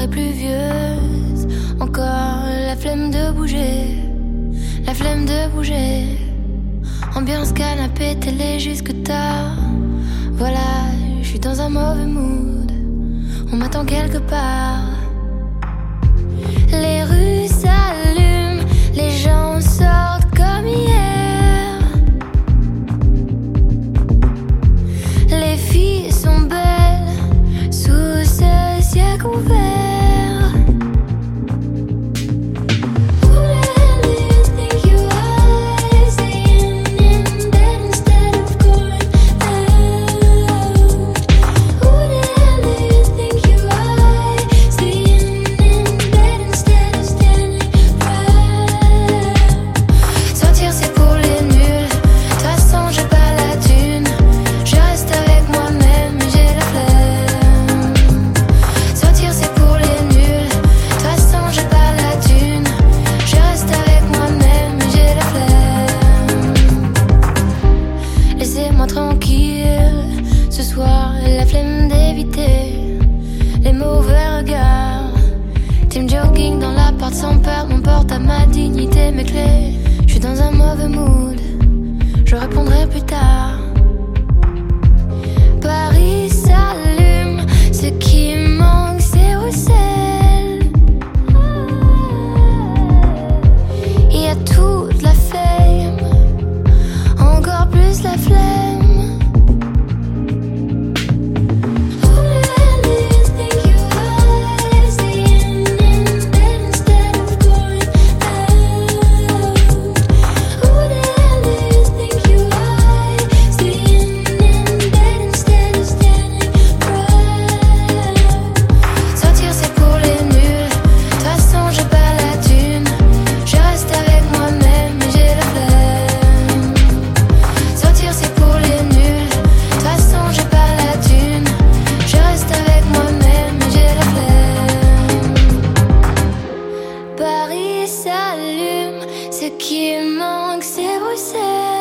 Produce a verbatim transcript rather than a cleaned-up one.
soirée pluvieuse, encore la flemme de bouger, la flemme de bouger. Ambiance canapé, télé jusque tard. Voilà, je suis dans un mauvais mood, on m'attend quelque part. Les rues s'allument, les gens sortent comme hier. Les filles sont belles sous ce ciel couvert. Sans perdre mon portable, ma dignité, mes clés. Je suis dans un mauvais mood, je répondrai plus tard. Paris s'allume, ce qui manque c'est Bruxelles. Il y a toute la fame, encore plus la flemme. Paris s'allume, ce qui manque c'est Bruxelles.